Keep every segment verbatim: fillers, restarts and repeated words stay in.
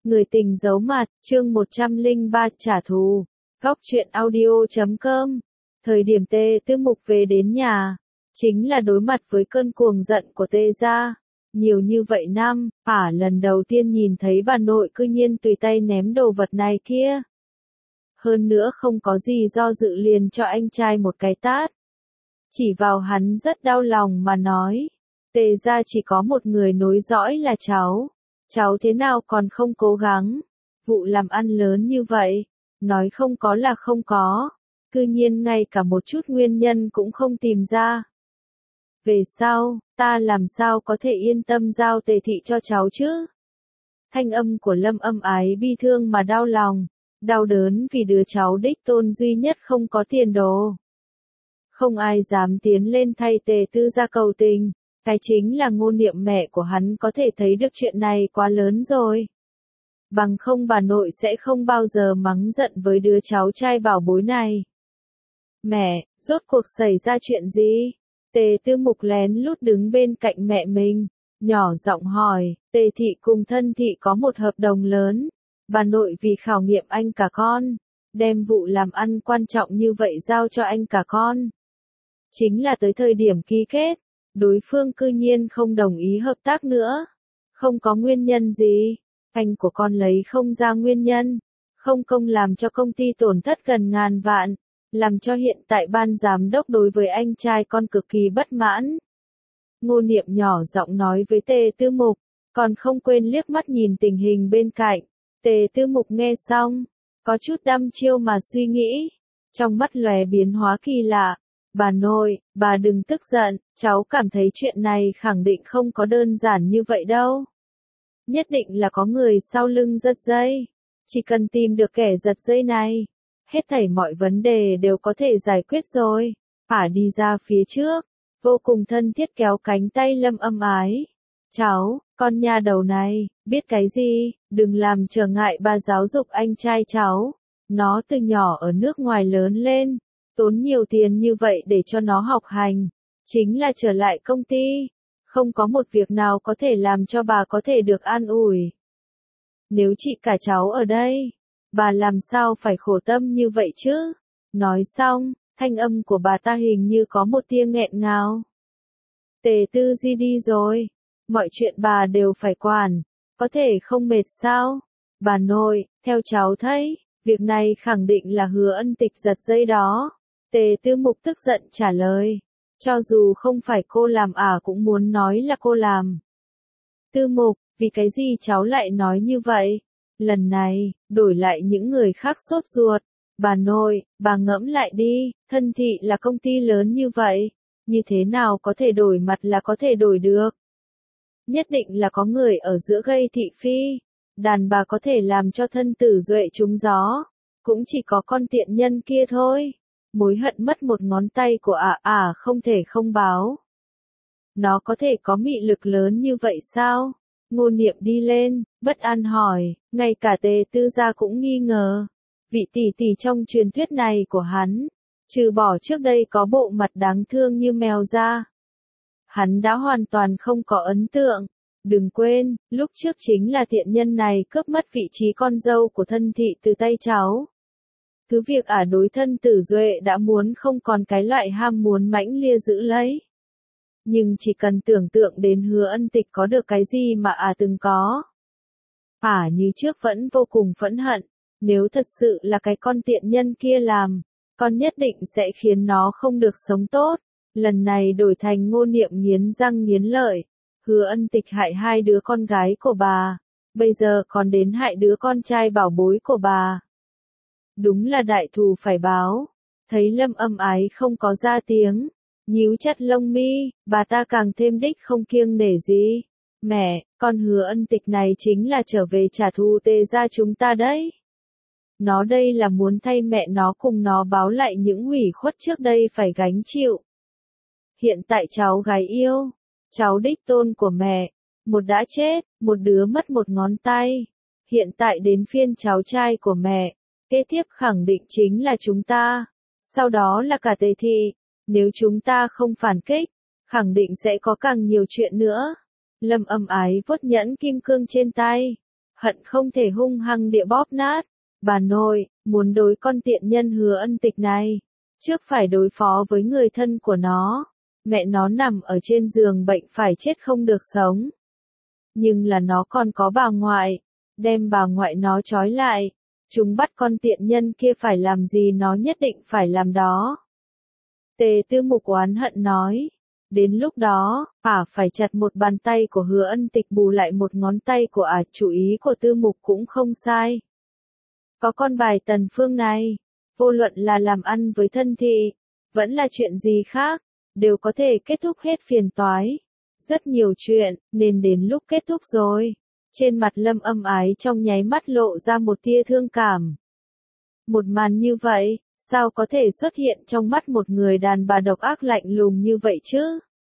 Người tình giấu mặt, chương một trăm lẻ ba trả thù. Góc truyện audio chấm com. Thời điểm Tề Tư Mục về đến nhà, chính là đối mặt với cơn cuồng giận của Tề gia. Nhiều như vậy năm, ả lần đầu tiên nhìn thấy bà nội cư nhiên tùy tay ném đồ vật này kia. Hơn nữa không có gì do dự liền cho anh trai một cái tát. Chỉ vào hắn rất đau lòng mà nói, Tề gia chỉ có một người nối dõi là cháu. Cháu thế nào còn không cố gắng, vụ làm ăn lớn như vậy, nói không có là không có, cư nhiên ngay cả một chút nguyên nhân cũng không tìm ra. Về sau, ta làm sao có thể yên tâm giao Tề thị cho cháu chứ? Thanh âm của Lâm Âm Ái bi thương mà đau lòng, đau đớn vì đứa cháu đích tôn duy nhất không có tiền đồ. Không ai dám tiến lên thay Tề Tư gia cầu tình. Cái chính là Ngô Niệm mẹ của hắn có thể thấy được chuyện này quá lớn rồi. Bằng không bà nội sẽ không bao giờ mắng giận với đứa cháu trai bảo bối này. Mẹ, rốt cuộc xảy ra chuyện gì? Tề Tư Mục lén lút đứng bên cạnh mẹ mình, nhỏ giọng hỏi, Tề thị cùng Thân thị có một hợp đồng lớn. Bà nội vì khảo nghiệm anh cả con, đem vụ làm ăn quan trọng như vậy giao cho anh cả con. Chính là tới thời điểm ký kết, đối phương cư nhiên không đồng ý hợp tác nữa. Không có nguyên nhân gì, anh của con lấy không ra nguyên nhân, không công làm cho công ty tổn thất gần ngàn vạn, làm cho hiện tại ban giám đốc đối với anh trai con cực kỳ bất mãn. Ngô Niệm nhỏ giọng nói với Tề Tư Mục, còn không quên liếc mắt nhìn tình hình bên cạnh. Tề Tư Mục nghe xong, có chút đăm chiêu mà suy nghĩ, trong mắt lóe biến hóa kỳ lạ. Bà nội, bà đừng tức giận, cháu cảm thấy chuyện này khẳng định không có đơn giản như vậy đâu. Nhất định là có người sau lưng giật dây. Chỉ cần tìm được kẻ giật dây này, hết thảy mọi vấn đề đều có thể giải quyết rồi. Ả đi ra phía trước, vô cùng thân thiết kéo cánh tay Lâm Âm Ái. Cháu, con nha đầu này, biết cái gì, đừng làm trở ngại bà giáo dục anh trai cháu. Nó từ nhỏ ở nước ngoài lớn lên. Tốn nhiều tiền như vậy để cho nó học hành, chính là trở lại công ty, không có một việc nào có thể làm cho bà có thể được an ủi. Nếu chị cả cháu ở đây, bà làm sao phải khổ tâm như vậy chứ? Nói xong, thanh âm của bà ta hình như có một tia nghẹn ngào. Tề Tư Di đi rồi, mọi chuyện bà đều phải quản, có thể không mệt sao? Bà nội, theo cháu thấy, việc này khẳng định là Hứa Ân Tịch giật dây đó. Tề Tư Mục tức giận trả lời, cho dù không phải cô làm ả cũng muốn nói là cô làm. Tư Mục, vì cái gì cháu lại nói như vậy? Lần này, đổi lại những người khác sốt ruột. Bà nội, bà ngẫm lại đi, Thân thị là công ty lớn như vậy, như thế nào có thể đổi mặt là có thể đổi được? Nhất định là có người ở giữa gây thị phi, đàn bà có thể làm cho thân tử duệ trúng gió, cũng chỉ có con tiện nhân kia thôi. Mối hận mất một ngón tay của ả ả à, không thể không báo. Nó có thể có mị lực lớn như vậy sao? Ngô Niệm đi lên, bất an hỏi, ngay cả Tề Tư gia cũng nghi ngờ. Vị tỷ tỷ trong truyền thuyết này của hắn, trừ bỏ trước đây có bộ mặt đáng thương như mèo ra, hắn đã hoàn toàn không có ấn tượng. Đừng quên, lúc trước chính là tiện nhân này cướp mất vị trí con dâu của Thân thị từ tay cháu. Cứ việc ả đối thân tử duệ đã muốn không còn cái loại ham muốn mãnh lia giữ lấy. Nhưng chỉ cần tưởng tượng đến Hứa Ân Tịch có được cái gì mà ả từng có. Ả như trước vẫn vô cùng phẫn hận, nếu thật sự là cái con tiện nhân kia làm, con nhất định sẽ khiến nó không được sống tốt. Lần này đổi thành Ngô Niệm nghiến răng nghiến lợi, Hứa Ân Tịch hại hai đứa con gái của bà, bây giờ còn đến hại đứa con trai bảo bối của bà. Đúng là đại thù phải báo. Thấy Lâm Âm Ái không có ra tiếng, nhíu chặt lông mi, bà ta càng thêm đích không kiêng nể gì. Mẹ, con Hứa Ân Tịch này chính là trở về trả thù Tề gia chúng ta đấy. Nó đây là muốn thay mẹ nó cùng nó báo lại những ủy khuất trước đây phải gánh chịu. Hiện tại cháu gái yêu, cháu đích tôn của mẹ, một đã chết, một đứa mất một ngón tay. Hiện tại đến phiên cháu trai của mẹ. Kế tiếp khẳng định chính là chúng ta, sau đó là cả Tề thị, nếu chúng ta không phản kích, khẳng định sẽ có càng nhiều chuyện nữa. Lâm Âm Ái vuốt nhẫn kim cương trên tay, hận không thể hung hăng địa bóp nát. Bà nội, muốn đối con tiện nhân Hứa Ân Tịch này, trước phải đối phó với người thân của nó. Mẹ nó nằm ở trên giường bệnh phải chết không được sống. Nhưng là nó còn có bà ngoại, đem bà ngoại nó trói lại. Chúng bắt con tiện nhân kia phải làm gì nó nhất định phải làm đó. Tề Tư Mục oán hận nói. Đến lúc đó, ả phải chặt một bàn tay của Hứa Ân Tịch bù lại một ngón tay của ả. Chủ ý của Tư Mục cũng không sai. Có con bài Tần Phương này, vô luận là làm ăn với thân thị, vẫn là chuyện gì khác, đều có thể kết thúc hết phiền toái. Rất nhiều chuyện, nên đến lúc kết thúc rồi. Trên mặt Lâm Âm Ái trong nháy mắt lộ ra một tia thương cảm. Một màn như vậy, sao có thể xuất hiện trong mắt một người đàn bà độc ác lạnh lùng như vậy chứ?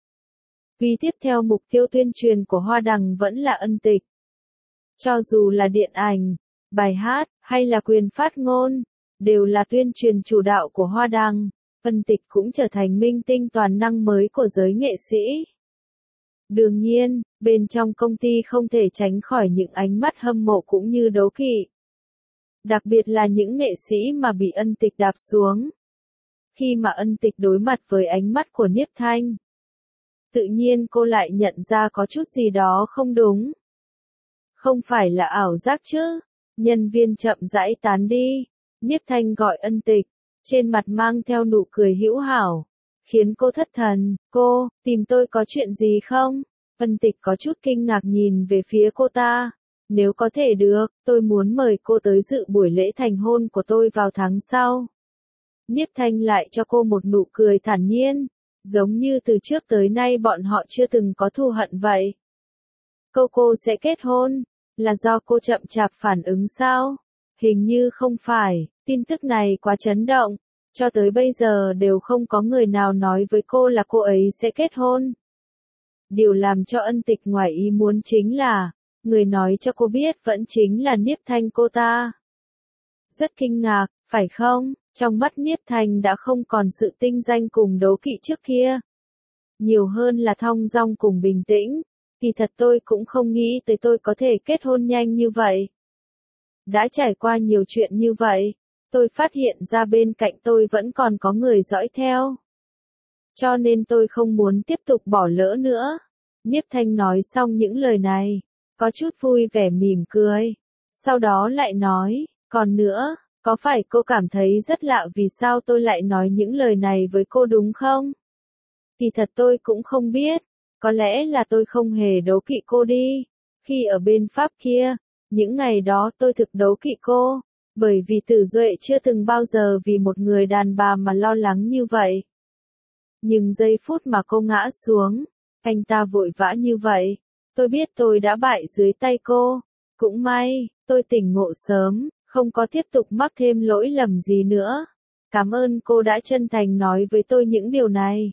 Vì tiếp theo mục tiêu tuyên truyền của Hoa Đằng vẫn là Ân Tịch. Cho dù là điện ảnh, bài hát, hay là quyền phát ngôn, đều là tuyên truyền chủ đạo của Hoa Đằng. Ân Tịch cũng trở thành minh tinh toàn năng mới của giới nghệ sĩ. Đương nhiên, bên trong công ty không thể tránh khỏi những ánh mắt hâm mộ cũng như đố kỵ. Đặc biệt là những nghệ sĩ mà bị Ân Tịch đạp xuống. Khi mà Ân Tịch đối mặt với ánh mắt của Niếp Thanh, tự nhiên cô lại nhận ra có chút gì đó không đúng. Không phải là ảo giác chứ? Nhân viên chậm rãi tán đi. Niếp Thanh gọi Ân Tịch, trên mặt mang theo nụ cười hữu hảo, khiến cô thất thần. Cô, tìm tôi có chuyện gì không? Ân Tịch có chút kinh ngạc nhìn về phía cô ta. Nếu có thể được, tôi muốn mời cô tới dự buổi lễ thành hôn của tôi vào tháng sau. Niếp Thanh lại cho cô một nụ cười thản nhiên, giống như từ trước tới nay bọn họ chưa từng có thù hận vậy. Câu cô sẽ kết hôn, là do cô chậm chạp phản ứng sao? Hình như không phải, tin tức này quá chấn động, cho tới bây giờ đều không có người nào nói với cô là cô ấy sẽ kết hôn. Điều làm cho Ân Tịch ngoài ý muốn chính là, người nói cho cô biết vẫn chính là Niếp Thanh cô ta. Rất kinh ngạc, phải không? Trong mắt Niếp Thanh đã không còn sự tinh danh cùng đố kỵ trước kia. Nhiều hơn là thong dong cùng bình tĩnh. Kỳ thật tôi cũng không nghĩ tới tôi có thể kết hôn nhanh như vậy. Đã trải qua nhiều chuyện như vậy, tôi phát hiện ra bên cạnh tôi vẫn còn có người dõi theo. Cho nên tôi không muốn tiếp tục bỏ lỡ nữa. Niếp Thanh nói xong những lời này, có chút vui vẻ mỉm cười. Sau đó lại nói, còn nữa, có phải cô cảm thấy rất lạ vì sao tôi lại nói những lời này với cô đúng không? Kỳ thật tôi cũng không biết, có lẽ là tôi không hề đố kỵ cô đi. Khi ở bên Pháp kia, những ngày đó tôi thực đố kỵ cô, bởi vì Tử Duệ chưa từng bao giờ vì một người đàn bà mà lo lắng như vậy. Nhưng giây phút mà cô ngã xuống, anh ta vội vã như vậy, tôi biết tôi đã bại dưới tay cô. Cũng may, tôi tỉnh ngộ sớm, không có tiếp tục mắc thêm lỗi lầm gì nữa. Cảm ơn cô đã chân thành nói với tôi những điều này.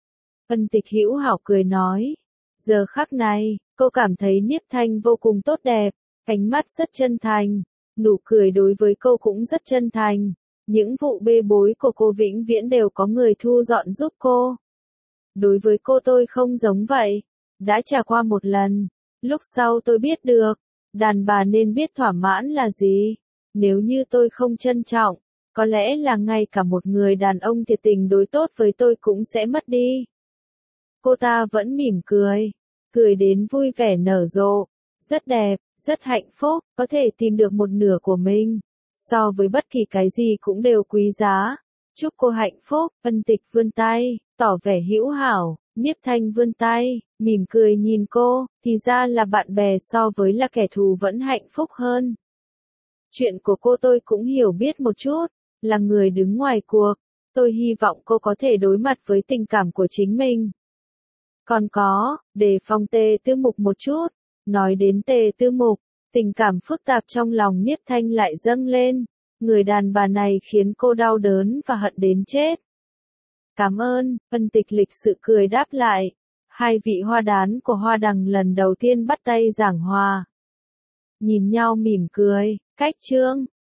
Ân Tịch hữu hảo cười nói. Giờ khắc này, cô cảm thấy Niếp Thanh vô cùng tốt đẹp, ánh mắt rất chân thành, nụ cười đối với cô cũng rất chân thành. Những vụ bê bối của cô vĩnh viễn đều có người thu dọn giúp cô. Đối với cô tôi không giống vậy. Đã trải qua một lần, lúc sau tôi biết được, đàn bà nên biết thỏa mãn là gì. Nếu như tôi không trân trọng, có lẽ là ngay cả một người đàn ông thiệt tình đối tốt với tôi cũng sẽ mất đi. Cô ta vẫn mỉm cười, cười đến vui vẻ nở rộ, rất đẹp, rất hạnh phúc, có thể tìm được một nửa của mình, so với bất kỳ cái gì cũng đều quý giá. Chúc cô hạnh phúc. Ân Tịch vươn tay, tỏ vẻ hữu hảo. Niếp Thanh vươn tay, mỉm cười nhìn cô, thì ra là bạn bè so với là kẻ thù vẫn hạnh phúc hơn. Chuyện của cô tôi cũng hiểu biết một chút, là người đứng ngoài cuộc, tôi hy vọng cô có thể đối mặt với tình cảm của chính mình. Còn có, đề phòng Tề Tư Mục một chút, nói đến Tề Tư Mục, tình cảm phức tạp trong lòng Niếp Thanh lại dâng lên, người đàn bà này khiến cô đau đớn và hận đến chết. Cảm ơn, Ân Tịch lịch sự cười đáp lại. Hai vị hoa đán của Hoa Đằng lần đầu tiên bắt tay giảng hòa. Nhìn nhau mỉm cười, cách chương.